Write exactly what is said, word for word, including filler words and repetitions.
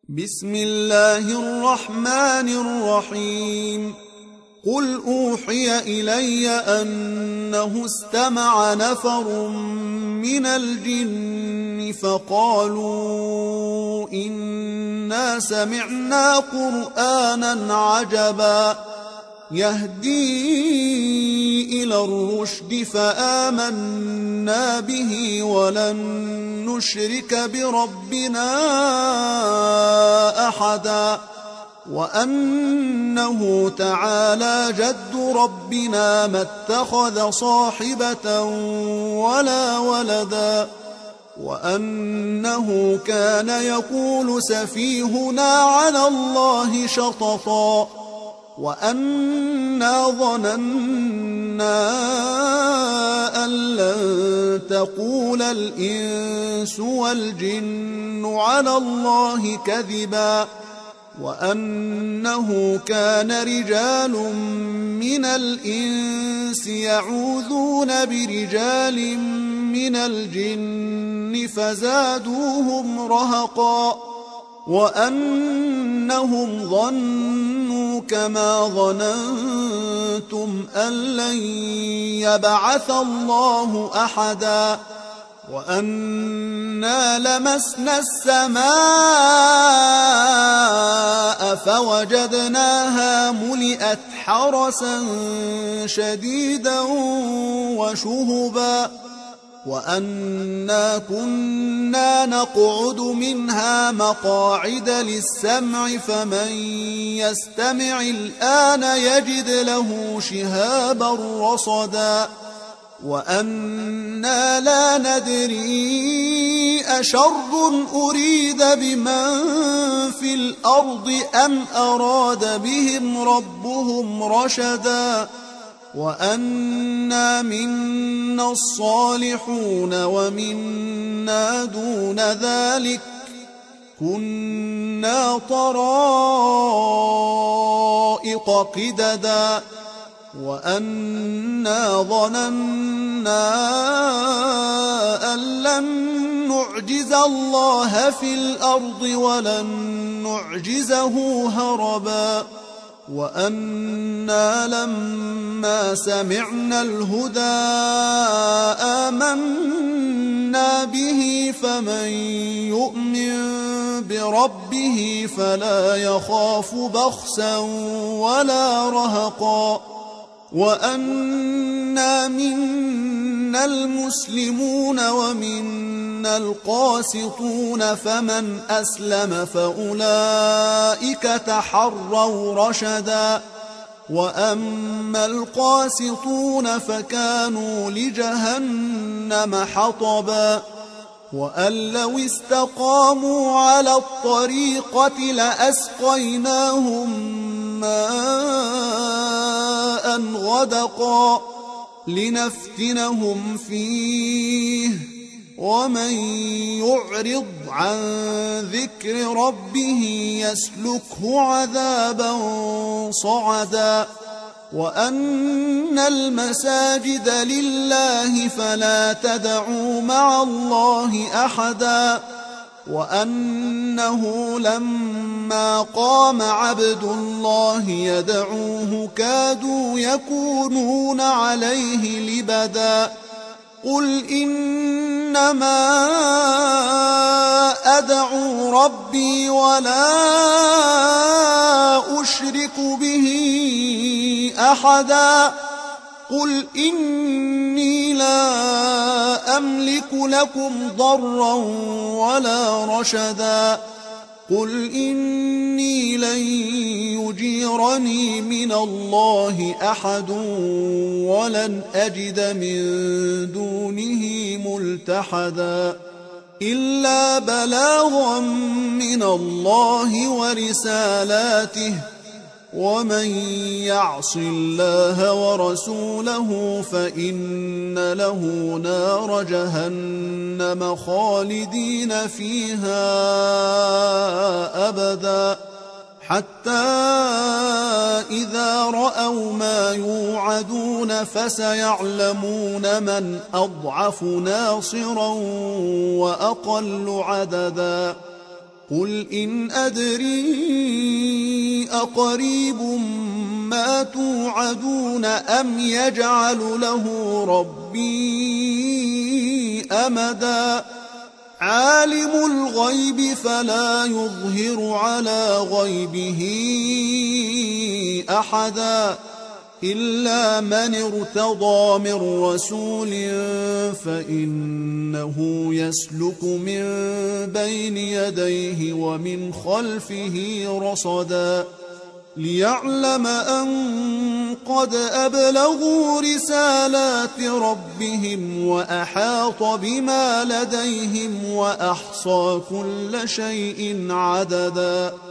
بسم الله الرحمن الرحيم قل أوحي إلي أنه استمع نفر من الجن فقالوا إنا سمعنا قرآنا عجبا يهدي إلى الرشد فآمنا به ولن نشرك بربنا أحدا وأنه تعالى جد ربنا ما اتخذ صاحبة ولا ولدا وأنه كان يقول سفيهنا على الله شططا وأنا ظننا أن لن تقول الإنس والجن على الله كذبا وأنه كان رجال من الإنس يعوذون برجال من الجن فزادوهم رهقا وأنهم ظنوا كما ظننتم أن لن يبعث الله أحدا وأنا لمسنا السماء فوجدناها ملئت حرسا شديدا وشهبا وأنا كنا نقعد منها مقاعد للسمع فمن يستمع الآن يجد له شهابا رصدا وأنا لا ندري أشر أريد بمن في الأرض أم أراد بهم ربهم رشدا وأنا منا الصالحون ومنا دون ذلك كنا طرائق قددا وأنا ظننا أن لن نعجز الله في الأرض ولن نعجزه هربا وأنا لما سمعنا الهدى آمنا به فمن يؤمن بربه فلا يخاف بخسا ولا رهقا وأنا منا المسلمون ومنا القاسطون فمن أسلم فأولئك تحروا رشدا وأما القاسطون فكانوا لجهنم حطبا وأن لو استقاموا على الطريقة لأسقيناهم ماء غدقا لنفتنهم فيه ومن يعرض عن ذكر ربه يسلكه عذابا صعدا وأن المساجد لله فلا تدعوا مع الله أحدا وأنه لما قام عبد الله يدعوه كادوا يكونون عليه لبدا قل إنما أدعو ربي ولا أشرك به أحدا قل إني لا أملك لكم ضرا ولا رشدا قل إني لن يجيرني من الله أحد ولن أجد من دونه ملتحدا إلا بلاغا من الله ورسالاته ومن يعص الله ورسوله فإن له نار جهنم خالدين فيها أبدا حتى إذا رأوا ما يوعدون فسيعلمون من أضعف ناصرا وأقل عددا قل إن أدري أقريب ما توعدون أم يجعل له ربي أمدا عالم الغيب فلا يظهر على غيبه أحدا إلا من ارتضى من رسول فإنه يسلك من بين يديه ومن خلفه رصدا ليعلم أن قد أبلغوا رسالات ربهم وأحاط بما لديهم وأحصى كل شيء عددا